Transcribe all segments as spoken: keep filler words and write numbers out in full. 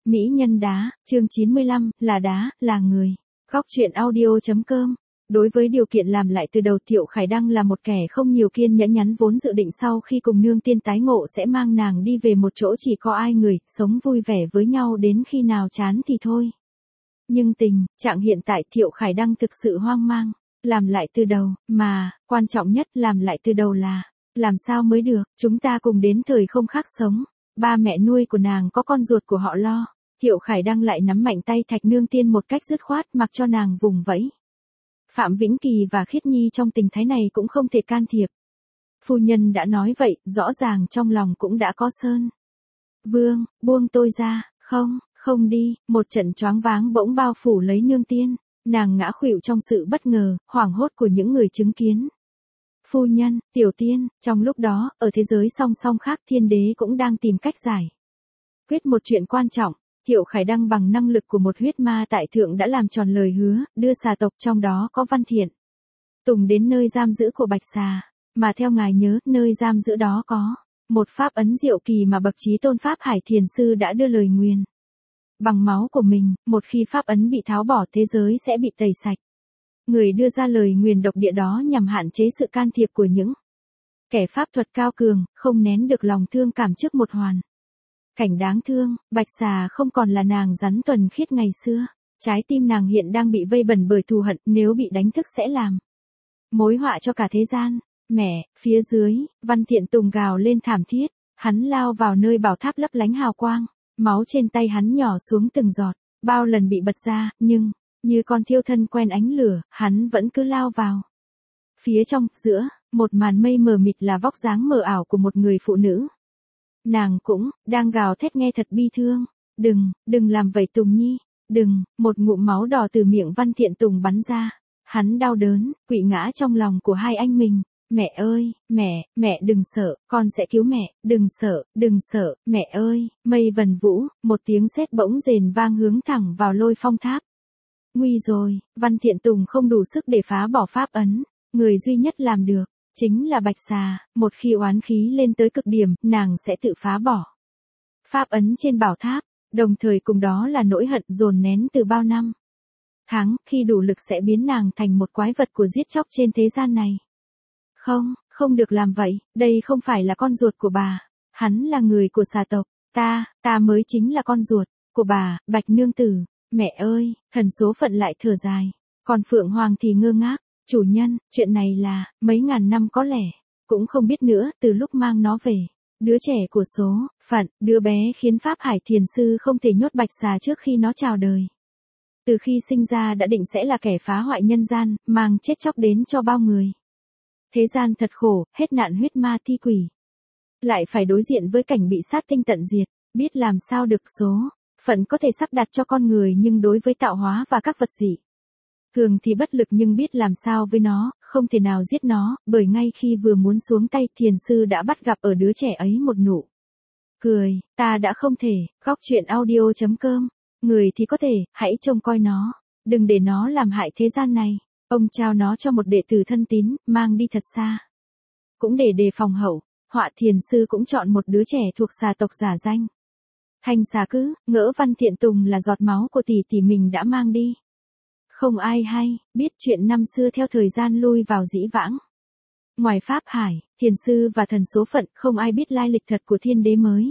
Mỹ nhân đá, chương chín mươi lăm, là đá, là người. Góc truyện audio.com. Đối với điều kiện làm lại từ đầu, Thiệu Khải Đăng là một kẻ không nhiều kiên nhẫn, nhắn vốn dự định sau khi cùng nương tiên tái ngộ sẽ mang nàng đi về một chỗ chỉ có ai người, sống vui vẻ với nhau đến khi nào chán thì thôi. Nhưng tình trạng hiện tại Thiệu Khải Đăng thực sự hoang mang. Làm lại từ đầu, mà, quan trọng nhất làm lại từ đầu là, làm sao mới được, chúng ta cùng đến thời không khác sống. Ba mẹ nuôi của nàng có con ruột của họ lo. Thiệu Khải Đăng lại nắm mạnh tay Thạch Nương Tiên một cách dứt khoát, mặc cho nàng vùng vẫy. Phạm Vĩnh Kỳ và Khiết Nhi trong tình thái này cũng không thể can thiệp. Phu nhân đã nói vậy, rõ ràng trong lòng cũng đã có sơn. Vương, buông tôi ra, không, không đi, một trận choáng váng bỗng bao phủ lấy Nương Tiên. Nàng ngã khuỵu trong sự bất ngờ, hoảng hốt của những người chứng kiến. Phu nhân, Tiểu Tiên, trong lúc đó, ở thế giới song song khác Thiên Đế cũng đang tìm cách giải quyết một chuyện quan trọng. Thiệu Khải Đăng bằng năng lực của một huyết ma tại thượng đã làm tròn lời hứa, đưa xà tộc trong đó có Văn Thiện Tùng đến nơi giam giữ của Bạch Xà, mà theo ngài nhớ, nơi giam giữ đó có một pháp ấn diệu kỳ mà bậc chí tôn Pháp Hải Thiền Sư đã đưa lời nguyền. Bằng máu của mình, một khi pháp ấn bị tháo bỏ thế giới sẽ bị tẩy sạch. Người đưa ra lời nguyền độc địa đó nhằm hạn chế sự can thiệp của những kẻ pháp thuật cao cường, không nén được lòng thương cảm trước một hoàn cảnh đáng thương. Bạch Xà không còn là nàng rắn thuần khiết ngày xưa. Trái tim nàng hiện đang bị vây bẩn bởi thù hận, nếu bị đánh thức sẽ làm mối họa cho cả thế gian. Mẹ, phía dưới, Văn Thiện Tùng gào lên thảm thiết. Hắn lao vào nơi bảo tháp lấp lánh hào quang. Máu trên tay hắn nhỏ xuống từng giọt. Bao lần bị bật ra, nhưng như con thiêu thân quen ánh lửa, hắn vẫn cứ lao vào. Phía trong, giữa, một màn mây mờ mịt là vóc dáng mờ ảo của một người phụ nữ. Nàng cũng, đang gào thét nghe thật bi thương. Đừng, đừng làm vậy Tùng Nhi. Đừng, một ngụm máu đỏ từ miệng Văn Thiện Tùng bắn ra. Hắn đau đớn, quỵ ngã trong lòng của hai anh mình. Mẹ ơi, mẹ, mẹ đừng sợ, con sẽ cứu mẹ, đừng sợ, đừng sợ, mẹ ơi. Mây vần vũ, một tiếng sét bỗng rền vang hướng thẳng vào Lôi Phong Tháp. Nguy rồi, Văn Thiện Tùng không đủ sức để phá bỏ pháp ấn. Người duy nhất làm được chính là Bạch Xà. Một khi oán khí lên tới cực điểm, nàng sẽ tự phá bỏ pháp ấn trên bảo tháp. Đồng thời cùng đó là nỗi hận dồn nén từ bao năm tháng, khi đủ lực sẽ biến nàng thành một quái vật của giết chóc trên thế gian này. Không, không được làm vậy, đây không phải là con ruột của bà. Hắn là người của xà tộc. Ta, ta mới chính là con ruột của bà, Bạch Nương Tử. Mẹ ơi, thần số phận lại thở dài. Còn Phượng Hoàng thì ngơ ngác. Chủ nhân, chuyện này là, mấy ngàn năm có lẽ, cũng không biết nữa, từ lúc mang nó về. Đứa trẻ của số phận, đứa bé khiến Pháp Hải Thiền Sư không thể nhốt Bạch Xà trước khi nó chào đời. Từ khi sinh ra đã định sẽ là kẻ phá hoại nhân gian, mang chết chóc đến cho bao người. Thế gian thật khổ, hết nạn huyết ma thi quỷ. Lại phải đối diện với cảnh bị sát tinh tận diệt, biết làm sao được. Số phận có thể sắp đặt cho con người, nhưng đối với tạo hóa và các vật dị thường thì bất lực, nhưng biết làm sao với nó, không thể nào giết nó, bởi ngay khi vừa muốn xuống tay, Thiền Sư đã bắt gặp ở đứa trẻ ấy một nụ cười. Ta đã không thể. Góc truyện audio.com. Người thì có thể, hãy trông coi nó, đừng để nó làm hại thế gian này. Ông trao nó cho một đệ tử thân tín, mang đi thật xa. Cũng để đề phòng hậu họa. Thiền Sư cũng chọn một đứa trẻ thuộc xà tộc giả danh Thanh Xà cứ ngỡ Văn Thiện Tùng là giọt máu của tỷ tỷ mình đã mang đi. Không ai hay biết chuyện năm xưa theo thời gian lui vào dĩ vãng. Ngoài Pháp Hải, Thiền Sư và thần số phận, không ai biết lai lịch thật của Thiên Đế mới.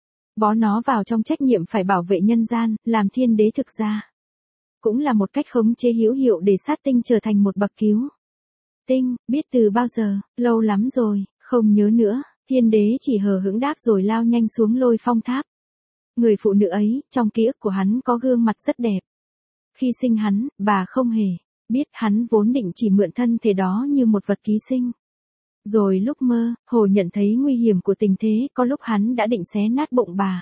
Bó nó vào trong trách nhiệm phải bảo vệ nhân gian, làm Thiên Đế thực ra cũng là một cách khống chế hữu hiệu để sát tinh trở thành một bậc cứu tinh. Biết từ bao giờ, lâu lắm rồi, không nhớ nữa. Thiên Đế chỉ hờ hững đáp rồi lao nhanh xuống Lôi Phong Tháp. Người phụ nữ ấy, trong ký ức của hắn có gương mặt rất đẹp. Khi sinh hắn, bà không hề biết hắn vốn định chỉ mượn thân thể đó như một vật ký sinh. Rồi lúc mơ, hồ nhận thấy nguy hiểm của tình thế, có lúc hắn đã định xé nát bụng bà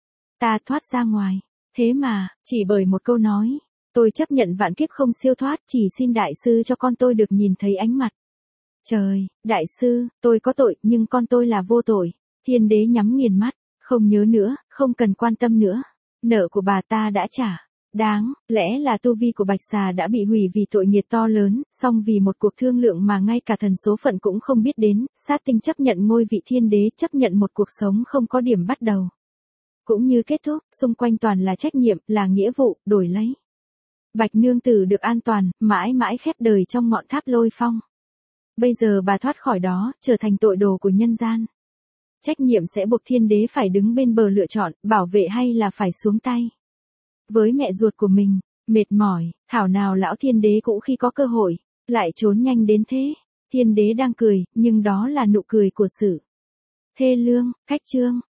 ta thoát ra ngoài. Thế mà, chỉ bởi một câu nói, tôi chấp nhận vạn kiếp không siêu thoát, chỉ xin đại sư cho con tôi được nhìn thấy ánh mặt trời. Đại sư, tôi có tội, nhưng con tôi là vô tội. Thiên Đế nhắm nghiền mắt, không nhớ nữa, không cần quan tâm nữa. Nợ của bà ta đã trả. Đáng lẽ là tu vi của Bạch Xà đã bị hủy vì tội nghiệt to lớn, song vì một cuộc thương lượng mà ngay cả thần số phận cũng không biết đến, sát tinh chấp nhận ngôi vị Thiên Đế, chấp nhận một cuộc sống không có điểm bắt đầu. Cũng như kết thúc, xung quanh toàn là trách nhiệm, là nghĩa vụ, đổi lấy. Bạch nương tử được an toàn, mãi mãi khép đời trong ngọn tháp lôi phong. Bây giờ bà thoát khỏi đó, trở thành tội đồ của nhân gian. Trách nhiệm sẽ buộc thiên đế phải đứng bên bờ lựa chọn, bảo vệ hay là phải xuống tay. Với mẹ ruột của mình, mệt mỏi, thảo nào lão thiên đế cũng khi có cơ hội, lại trốn nhanh đến thế. Thiên đế đang cười, nhưng đó là nụ cười của sự thê lương. Khách chương.